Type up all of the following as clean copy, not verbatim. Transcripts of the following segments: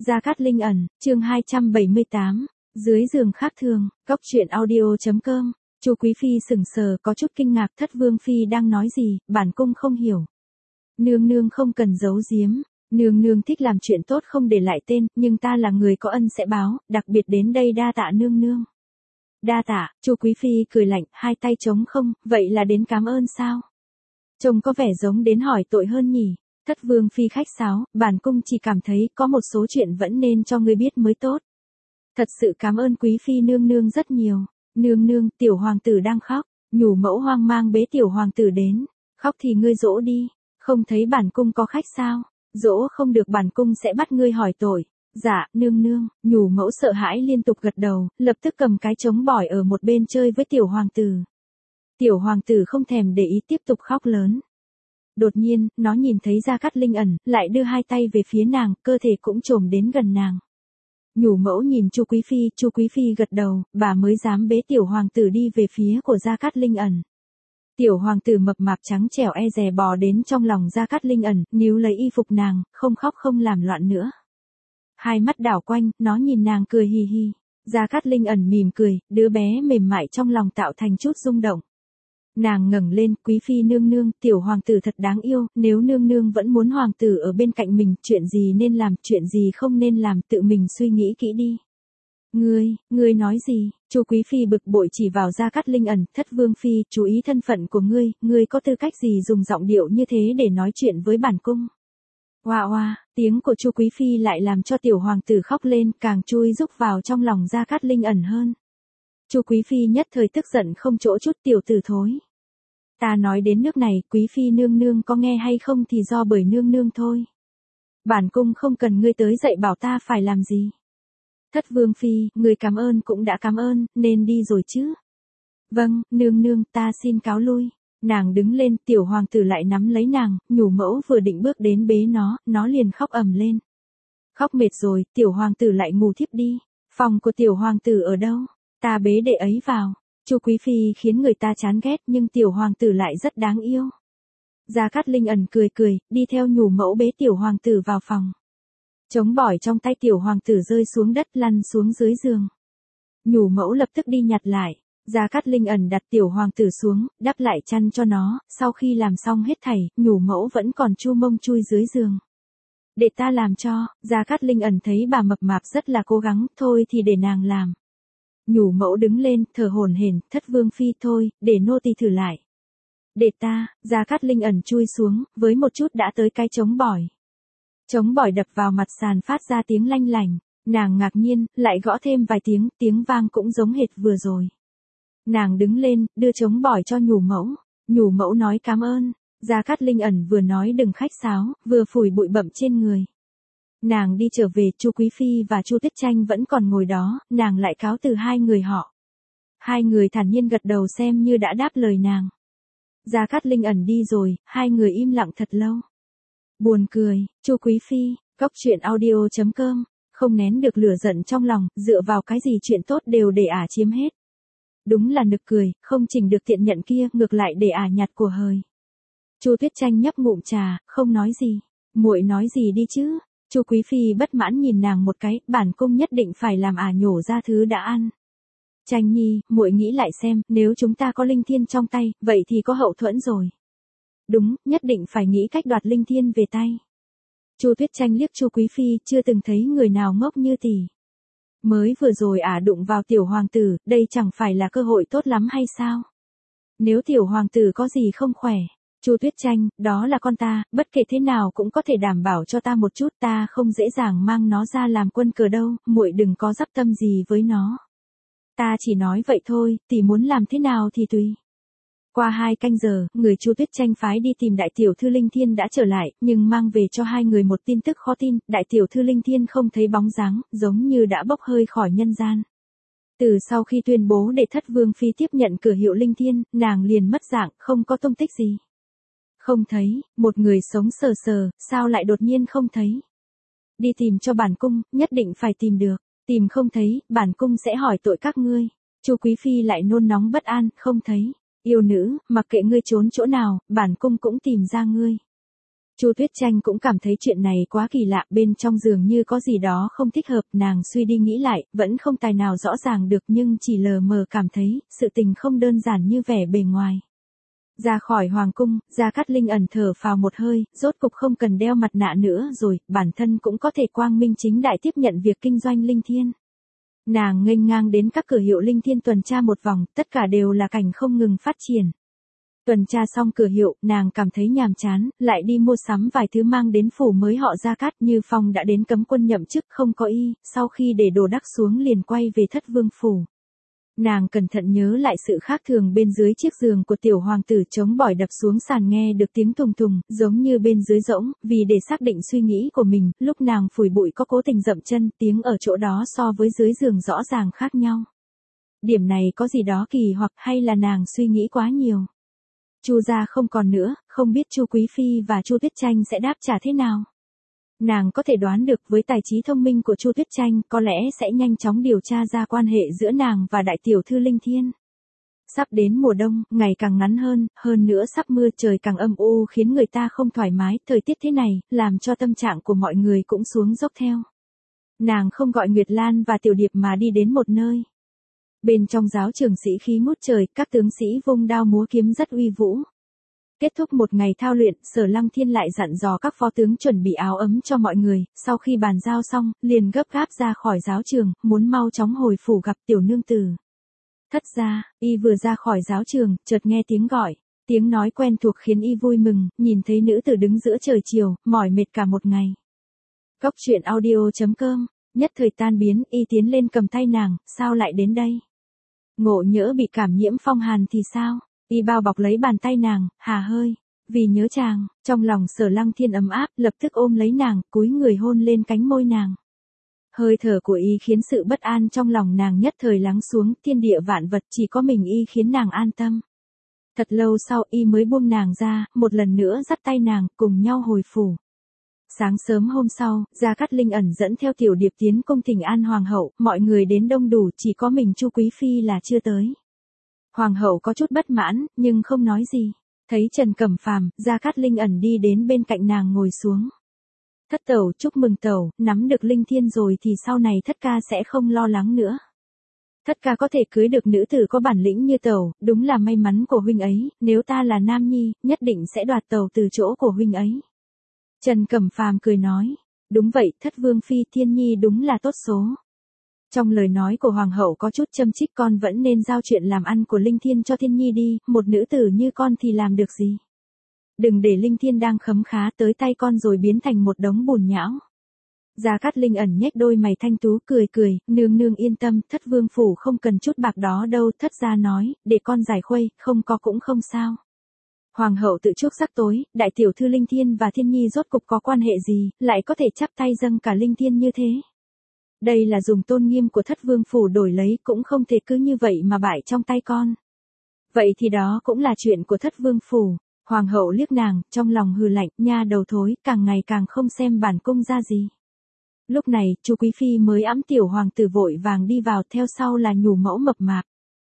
Gia Cát Linh ẩn, chương 278, dưới giường khác thường, Cóc truyện audio.com. Chu Quý Phi sững sờ, có chút kinh ngạc, Thất Vương Phi đang nói gì, bản cung không hiểu. Nương nương không cần giấu giếm, nương nương thích làm chuyện tốt không để lại tên, nhưng ta là người có ân sẽ báo, đặc biệt đến đây đa tạ nương nương. Đa tạ, Chu Quý Phi cười lạnh, hai tay trống không, vậy là đến cảm ơn sao? Trông có vẻ giống đến hỏi tội hơn nhỉ. Thất Vương Phi khách sáo, bản cung chỉ cảm thấy có một số chuyện vẫn nên cho ngươi biết mới tốt. Thật sự cảm ơn Quý Phi nương nương rất nhiều. Nương nương, tiểu hoàng tử đang khóc, nhủ mẫu hoang mang bế tiểu hoàng tử đến. Khóc thì ngươi dỗ đi, không thấy bản cung có khách sao? Dỗ không được bản cung sẽ bắt ngươi hỏi tội. Dạ, nương nương, nhủ mẫu sợ hãi liên tục gật đầu, lập tức cầm cái trống bỏi ở một bên chơi với tiểu hoàng tử. Tiểu hoàng tử không thèm để ý tiếp tục khóc lớn. Đột nhiên, nó nhìn thấy Gia Cát Linh ẩn, lại đưa hai tay về phía nàng, cơ thể cũng chồm đến gần nàng. Nhủ mẫu nhìn Chu Quý Phi gật đầu, bà mới dám bế tiểu hoàng tử đi về phía của Gia Cát Linh ẩn. Tiểu hoàng tử mập mạp trắng trẻo e dè bò đến trong lòng Gia Cát Linh ẩn, níu lấy y phục nàng, không khóc không làm loạn nữa. Hai mắt đảo quanh, nó nhìn nàng cười hì hì. Gia Cát Linh ẩn mỉm cười, đứa bé mềm mại trong lòng tạo thành chút rung động. Nàng ngẩng lên, Quý Phi nương nương, tiểu hoàng tử thật đáng yêu, nếu nương nương vẫn muốn hoàng tử ở bên cạnh mình, chuyện gì nên làm, chuyện gì không nên làm, tự mình suy nghĩ kỹ đi. Ngươi nói gì? Chu Quý Phi bực bội chỉ vào Gia Cát Linh ẩn, Thất Vương Phi, chú ý thân phận của ngươi có tư cách gì dùng giọng điệu như thế để nói chuyện với bản cung? Oa oa, tiếng của Chu Quý Phi lại làm cho tiểu hoàng tử khóc lên, càng chui rúc vào trong lòng Gia Cát Linh ẩn hơn. Chu Quý Phi nhất thời tức giận không chỗ chút, tiểu tử thối. Ta nói đến nước này, Quý Phi nương nương có nghe hay không thì do bởi nương nương thôi. Bản cung không cần ngươi tới dạy bảo ta phải làm gì. Thất Vương Phi, ngươi cảm ơn cũng đã cảm ơn, nên đi rồi chứ. Vâng, nương nương, ta xin cáo lui. Nàng đứng lên, tiểu hoàng tử lại nắm lấy nàng, nhủ mẫu vừa định bước đến bế nó liền khóc ầm lên. Khóc mệt rồi, tiểu hoàng tử lại ngủ thiếp đi. Phòng của tiểu hoàng tử ở đâu? Ta bế đệ ấy vào. Chu Quý Phi khiến người ta chán ghét nhưng tiểu hoàng tử lại rất đáng yêu. Gia Cát Linh ẩn cười, đi theo nhủ mẫu bế tiểu hoàng tử vào phòng. Trống bỏi trong tay tiểu hoàng tử rơi xuống đất lăn xuống dưới giường. Nhủ mẫu lập tức đi nhặt lại. Gia Cát Linh ẩn đặt tiểu hoàng tử xuống, đắp lại chăn cho nó, sau khi làm xong hết thảy, nhủ mẫu vẫn còn chu mông chui dưới giường. Để ta làm cho, Gia Cát Linh ẩn thấy bà mập mạp rất là cố gắng, thôi thì để nàng làm. Nhủ mẫu đứng lên, thở hổn hển, Thất Vương Phi thôi, để nô tỳ thử lại. Để ta, Gia Cát Linh ẩn chui xuống, với một chút đã tới cái trống bỏi. Trống bỏi đập vào mặt sàn phát ra tiếng lanh lành, nàng ngạc nhiên, lại gõ thêm vài tiếng vang cũng giống hệt vừa rồi. Nàng đứng lên, đưa trống bỏi cho nhủ mẫu nói cảm ơn. Gia Cát Linh ẩn vừa nói đừng khách sáo, vừa phủi bụi bặm trên người. Nàng đi trở về, Chu Quý Phi và Chu Tuyết Tranh vẫn còn ngồi đó, nàng lại cáo từ hai người họ. Hai người thản nhiên gật đầu xem như đã đáp lời nàng. Gia Cát Linh ẩn đi rồi, hai người im lặng thật lâu. Buồn cười, Chu Quý Phi, Cóc truyện audio.com, không nén được lửa giận trong lòng, dựa vào cái gì chuyện tốt đều để ả chiếm hết. Đúng là nực cười, không chỉnh được tiện nhận kia, ngược lại để ả nhặt của hời. Chu Tuyết Tranh nhấp ngụm trà, không nói gì. Muội nói gì đi chứ? Chu Quý Phi bất mãn nhìn nàng một cái, bản cung nhất định phải làm ả nhổ ra thứ đã ăn. Tranh nhi, muội nghĩ lại xem, nếu chúng ta có linh thiên trong tay, vậy thì có hậu thuẫn rồi. Đúng, nhất định phải nghĩ cách đoạt linh thiên về tay. Chu Tuyết Tranh liếc Chu Quý Phi, chưa từng thấy người nào ngốc như tỷ. Mới vừa rồi ả đụng vào tiểu hoàng tử, đây chẳng phải là cơ hội tốt lắm hay sao? Nếu tiểu hoàng tử có gì không khỏe, Chu Tuyết Tranh, đó là con ta, bất kể thế nào cũng có thể đảm bảo cho ta một chút, ta không dễ dàng mang nó ra làm quân cờ đâu, muội đừng có dắp tâm gì với nó. Ta chỉ nói vậy thôi, tỷ muốn làm thế nào thì tùy. Qua 2 canh giờ, người Chu Tuyết Tranh phái đi tìm đại tiểu thư Linh Thiên đã trở lại, nhưng mang về cho hai người một tin tức khó tin, đại tiểu thư Linh Thiên không thấy bóng dáng, giống như đã bốc hơi khỏi nhân gian. Từ sau khi tuyên bố để Thất Vương Phi tiếp nhận cửa hiệu Linh Thiên, nàng liền mất dạng, không có tung tích gì. Không thấy, một người sống sờ sờ, sao lại đột nhiên không thấy? Đi tìm cho bản cung, nhất định phải tìm được, tìm không thấy, bản cung sẽ hỏi tội các ngươi. Chu Quý Phi lại nôn nóng bất an, không thấy. Yêu nữ, mặc kệ ngươi trốn chỗ nào, bản cung cũng tìm ra ngươi. Chu Tuyết Tranh cũng cảm thấy chuyện này quá kỳ lạ, bên trong giường như có gì đó không thích hợp, nàng suy đi nghĩ lại, vẫn không tài nào rõ ràng được nhưng chỉ lờ mờ cảm thấy, sự tình không đơn giản như vẻ bề ngoài. Ra khỏi hoàng cung, Gia Cát Linh ẩn thở phào một hơi, rốt cục không cần đeo mặt nạ nữa rồi, bản thân cũng có thể quang minh chính đại tiếp nhận việc kinh doanh linh thiên. Nàng nghênh ngang đến các cửa hiệu linh thiên tuần tra một vòng, tất cả đều là cảnh không ngừng phát triển. Tuần tra xong cửa hiệu, nàng cảm thấy nhàm chán, lại đi mua sắm vài thứ mang đến phủ mới họ Gia Cát. Như Phong đã đến cấm quân nhậm chức không có y, sau khi để đồ đắc xuống liền quay về Thất Vương phủ. Nàng cẩn thận nhớ lại sự khác thường bên dưới chiếc giường của tiểu hoàng tử, chống bỏi đập xuống sàn nghe được tiếng tùng tùng, giống như bên dưới rỗng, vì để xác định suy nghĩ của mình, lúc nàng phủi bụi có cố tình dậm chân, tiếng ở chỗ đó so với dưới giường rõ ràng khác nhau. Điểm này có gì đó kỳ hoặc hay là nàng suy nghĩ quá nhiều. Chu gia không còn nữa, không biết Chu Quý Phi và Chu Tuyết Tranh sẽ đáp trả thế nào. Nàng có thể đoán được với tài trí thông minh của Chu Tuyết Tranh có lẽ sẽ nhanh chóng điều tra ra quan hệ giữa nàng và đại tiểu thư Linh Thiên. Sắp đến mùa đông, ngày càng ngắn hơn nữa sắp mưa, trời càng âm u khiến người ta không thoải mái, thời tiết thế này, làm cho tâm trạng của mọi người cũng xuống dốc theo. Nàng không gọi Nguyệt Lan và Tiểu Điệp mà đi đến một nơi. Bên trong giáo trường sĩ khí ngút trời, các tướng sĩ vung đao múa kiếm rất uy vũ. Kết thúc một ngày thao luyện, Sở Lăng Thiên lại dặn dò các phó tướng chuẩn bị áo ấm cho mọi người, sau khi bàn giao xong, liền gấp gáp ra khỏi giáo trường, muốn mau chóng hồi phủ gặp tiểu nương tử. Thất gia, y vừa ra khỏi giáo trường, chợt nghe tiếng gọi, tiếng nói quen thuộc khiến y vui mừng, nhìn thấy nữ tử đứng giữa trời chiều, mỏi mệt cả một ngày. Góc truyện audio.com, nhất thời tan biến, y tiến lên cầm tay nàng, sao lại đến đây? Ngộ nhỡ bị cảm nhiễm phong hàn thì sao? Y bao bọc lấy bàn tay nàng, hà hơi, vì nhớ chàng, trong lòng Sở Lăng Thiên ấm áp, lập tức ôm lấy nàng, cúi người hôn lên cánh môi nàng. Hơi thở của y khiến sự bất an trong lòng nàng nhất thời lắng xuống, thiên địa vạn vật chỉ có mình y khiến nàng an tâm. Thật lâu sau y mới buông nàng ra, một lần nữa dắt tay nàng, cùng nhau hồi phủ. Sáng sớm hôm sau, Gia Cát Linh ẩn dẫn theo Tiểu Điệp tiến cung thỉnh an hoàng hậu, mọi người đến đông đủ, chỉ có mình Chu Quý Phi là chưa tới. Hoàng hậu có chút bất mãn, nhưng không nói gì. Thấy Trần Cẩm Phàm, Gia Cát Linh ẩn đi đến bên cạnh nàng ngồi xuống. Thất tẩu, chúc mừng tẩu, nắm được Linh Thiên rồi thì sau này thất ca sẽ không lo lắng nữa. Thất ca có thể cưới được nữ tử có bản lĩnh như tẩu, đúng là may mắn của huynh ấy, nếu ta là nam nhi, nhất định sẽ đoạt tẩu từ chỗ của huynh ấy. Trần Cẩm Phàm cười nói, đúng vậy, Thất Vương Phi Thiên Nhi đúng là tốt số. Trong lời nói của hoàng hậu có chút châm chích, con vẫn nên giao chuyện làm ăn của Linh Thiên cho Thiên Nhi đi, một nữ tử như con thì làm được gì. Đừng để Linh Thiên đang khấm khá tới tay con rồi biến thành một đống bùn nhão. Gia Cát Linh ẩn nhếch đôi mày thanh tú cười, nương nương yên tâm, Thất Vương phủ không cần chút bạc đó đâu. Thất gia nói, để con giải khuây, không có cũng không sao. Hoàng hậu tự chuốc sắc tối, đại tiểu thư Linh Thiên và Thiên Nhi rốt cục có quan hệ gì, lại có thể chắp tay dâng cả Linh Thiên như thế. Đây là dùng tôn nghiêm của Thất Vương phủ đổi lấy, cũng không thể cứ như vậy mà bại trong tay con. Vậy thì đó cũng là chuyện của Thất Vương phủ. Hoàng hậu liếc nàng, trong lòng hừ lạnh, nha đầu thối, càng ngày càng không xem bản cung ra gì. Lúc này, Chu Quý Phi mới ẵm tiểu hoàng tử vội vàng đi vào, theo sau là nhủ mẫu mập mạp.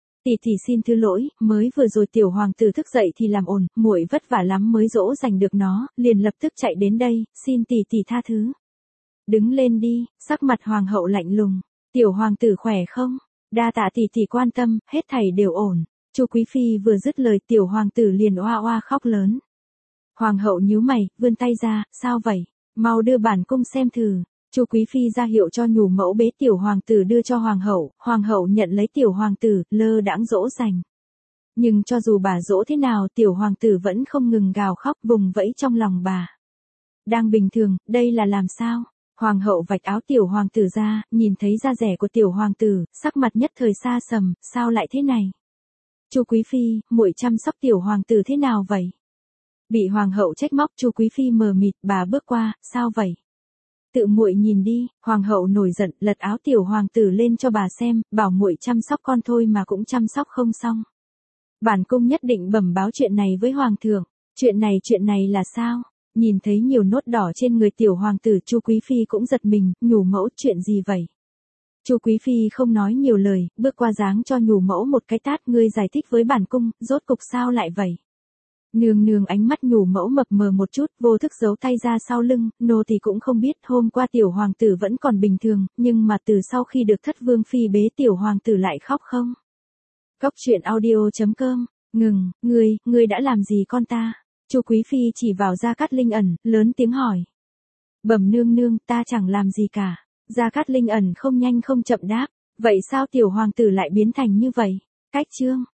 Tỷ xin thứ lỗi, mới vừa rồi tiểu hoàng tử thức dậy thì làm ồn, muội vất vả lắm mới dỗ dành được nó, liền lập tức chạy đến đây, xin tỷ tha thứ. Đứng lên đi, sắc mặt hoàng hậu lạnh lùng, tiểu hoàng tử khỏe không? Đa tạ tỷ quan tâm, hết thảy đều ổn. Chu Quý Phi vừa dứt lời tiểu hoàng tử liền oa oa khóc lớn. Hoàng hậu nhíu mày, vươn tay ra, sao vậy? Mau đưa bản cung xem thử. Chu Quý Phi ra hiệu cho nhủ mẫu bế tiểu hoàng tử đưa cho hoàng hậu nhận lấy tiểu hoàng tử, lơ đãng dỗ dành. Nhưng cho dù bà dỗ thế nào tiểu hoàng tử vẫn không ngừng gào khóc vùng vẫy trong lòng bà. Đang bình thường, đây là làm sao? Hoàng hậu vạch áo tiểu hoàng tử ra, nhìn thấy da rẻ của tiểu hoàng tử, sắc mặt nhất thời xa sầm, sao lại thế này? Chu Quý Phi, muội chăm sóc tiểu hoàng tử thế nào vậy? Bị hoàng hậu trách móc, Chu Quý Phi mờ mịt, bà bước qua, sao vậy? Tự muội nhìn đi. Hoàng hậu nổi giận, lật áo tiểu hoàng tử lên cho bà xem, bảo muội chăm sóc con thôi mà cũng chăm sóc không xong. Bản cung nhất định bẩm báo chuyện này với hoàng thượng. Chuyện này là sao? Nhìn thấy nhiều nốt đỏ trên người tiểu hoàng tử, Chu Quý Phi cũng giật mình, nhủ mẫu, chuyện gì vậy? Chu Quý Phi không nói nhiều lời, bước qua giáng cho nhủ mẫu một cái tát, ngươi giải thích với bản cung, rốt cục sao lại vậy? Nương nương ánh mắt nhủ mẫu mập mờ một chút, vô thức giấu tay ra sau lưng, nô thì cũng không biết hôm qua tiểu hoàng tử vẫn còn bình thường, nhưng mà từ sau khi được thất vương phi bế tiểu hoàng tử lại khóc không. Cóc truyện audio.com, ngừng, ngươi đã làm gì con ta? Chu Quý Phi chỉ vào Gia Cát Linh Ẩn, lớn tiếng hỏi. Bẩm nương nương, ta chẳng làm gì cả. Gia Cát Linh Ẩn không nhanh không chậm đáp, vậy sao tiểu hoàng tử lại biến thành như vậy? Cách chương